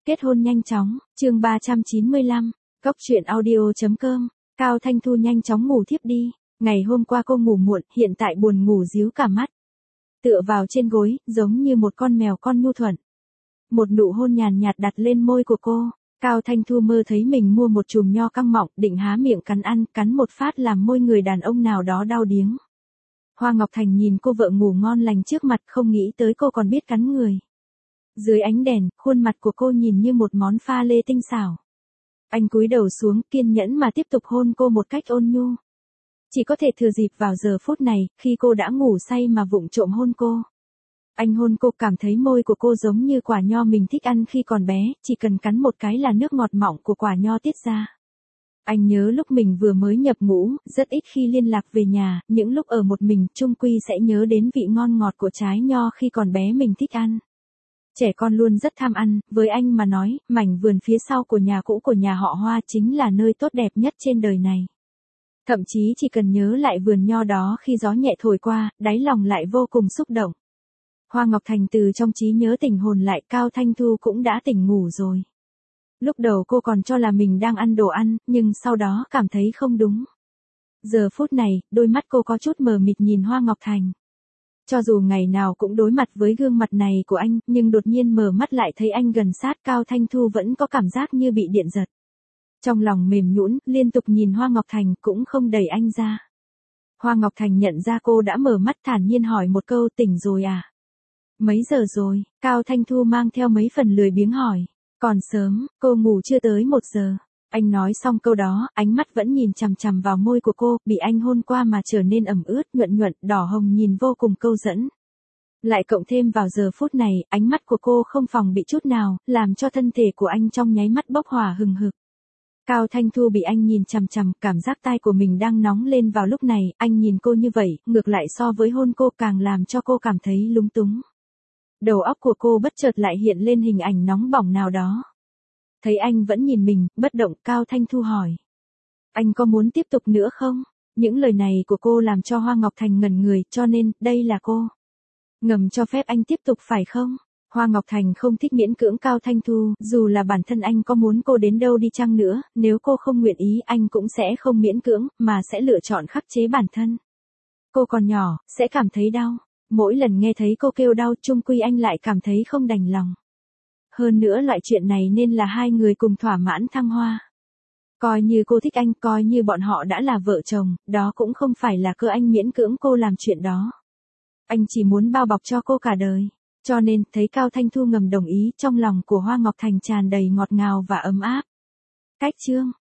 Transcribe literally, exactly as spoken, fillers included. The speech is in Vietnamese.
Kết hôn nhanh chóng, chương ba trăm chín mươi lăm, Cốc truyện audio.com, Cao Thanh Thu nhanh chóng ngủ thiếp đi. Ngày hôm qua cô ngủ muộn, hiện tại buồn ngủ ríu cả mắt. Tựa vào trên gối, giống như một con mèo con nhu thuận. Một nụ hôn nhàn nhạt đặt lên môi của cô. Cao Thanh Thu mơ thấy mình mua một chùm nho căng mọng, định há miệng cắn ăn, cắn một phát làm môi người đàn ông nào đó đau điếng. Hoa Ngọc Thành nhìn cô vợ ngủ ngon lành trước mặt, không nghĩ tới cô còn biết cắn người. Dưới ánh đèn, khuôn mặt của cô nhìn như một món pha lê tinh xảo. Anh cúi đầu xuống, kiên nhẫn mà tiếp tục hôn cô một cách ôn nhu. Chỉ có thể thừa dịp vào giờ phút này, khi cô đã ngủ say mà vụng trộm hôn cô. Anh hôn cô, cảm thấy môi của cô giống như quả nho mình thích ăn khi còn bé, chỉ cần cắn một cái là nước ngọt mọng của quả nho tiết ra. Anh nhớ lúc mình vừa mới nhập ngũ, rất ít khi liên lạc về nhà, những lúc ở một mình, chung quy sẽ nhớ đến vị ngon ngọt của trái nho khi còn bé mình thích ăn. Trẻ con luôn rất tham ăn, với anh mà nói, mảnh vườn phía sau của nhà cũ của nhà họ Hoa chính là nơi tốt đẹp nhất trên đời này. Thậm chí chỉ cần nhớ lại vườn nho đó khi gió nhẹ thổi qua, đáy lòng lại vô cùng xúc động. Hoa Ngọc Thành từ trong trí nhớ tỉnh hồn lại, Cao Thanh Thu cũng đã tỉnh ngủ rồi. Lúc đầu cô còn cho là mình đang ăn đồ ăn, nhưng sau đó cảm thấy không đúng. Giờ phút này, đôi mắt cô có chút mờ mịt nhìn Hoa Ngọc Thành. Cho dù ngày nào cũng đối mặt với gương mặt này của anh, nhưng đột nhiên mở mắt lại thấy anh gần sát, Cao Thanh Thu vẫn có cảm giác như bị điện giật. Trong lòng mềm nhũn, liên tục nhìn Hoa Ngọc Thành, cũng không đẩy anh ra. Hoa Ngọc Thành nhận ra cô đã mở mắt, thản nhiên hỏi một câu, tỉnh rồi à? Mấy giờ rồi? Cao Thanh Thu mang theo mấy phần lười biếng hỏi. Còn sớm, cô ngủ chưa tới một giờ. Anh nói xong câu đó, ánh mắt vẫn nhìn chằm chằm vào môi của cô, bị anh hôn qua mà trở nên ẩm ướt, nhuận nhuận, đỏ hồng nhìn vô cùng câu dẫn. Lại cộng thêm vào giờ phút này, ánh mắt của cô không phòng bị chút nào, làm cho thân thể của anh trong nháy mắt bốc hỏa hừng hực. Cao Thanh Thu bị anh nhìn chằm chằm, cảm giác tai của mình đang nóng lên vào lúc này, anh nhìn cô như vậy, ngược lại so với hôn cô càng làm cho cô cảm thấy lúng túng. Đầu óc của cô bất chợt lại hiện lên hình ảnh nóng bỏng nào đó. Thấy anh vẫn nhìn mình, bất động, Cao Thanh Thu hỏi. Anh có muốn tiếp tục nữa không? Những lời này của cô làm cho Hoa Ngọc Thành ngẩn người, cho nên, đây là cô. Ngầm cho phép anh tiếp tục phải không? Hoa Ngọc Thành không thích miễn cưỡng Cao Thanh Thu, dù là bản thân anh có muốn cô đến đâu đi chăng nữa, nếu cô không nguyện ý anh cũng sẽ không miễn cưỡng, mà sẽ lựa chọn khắc chế bản thân. Cô còn nhỏ, sẽ cảm thấy đau. Mỗi lần nghe thấy cô kêu đau, chung quy anh lại cảm thấy không đành lòng. Hơn nữa loại chuyện này nên là hai người cùng thỏa mãn thăng hoa. Coi như cô thích anh, coi như bọn họ đã là vợ chồng, đó cũng không phải là cơ anh miễn cưỡng cô làm chuyện đó. Anh chỉ muốn bao bọc cho cô cả đời. Cho nên, thấy Cao Thanh Thu ngầm đồng ý, trong lòng của Hoa Ngọc Thành tràn đầy ngọt ngào và ấm áp. Cách chương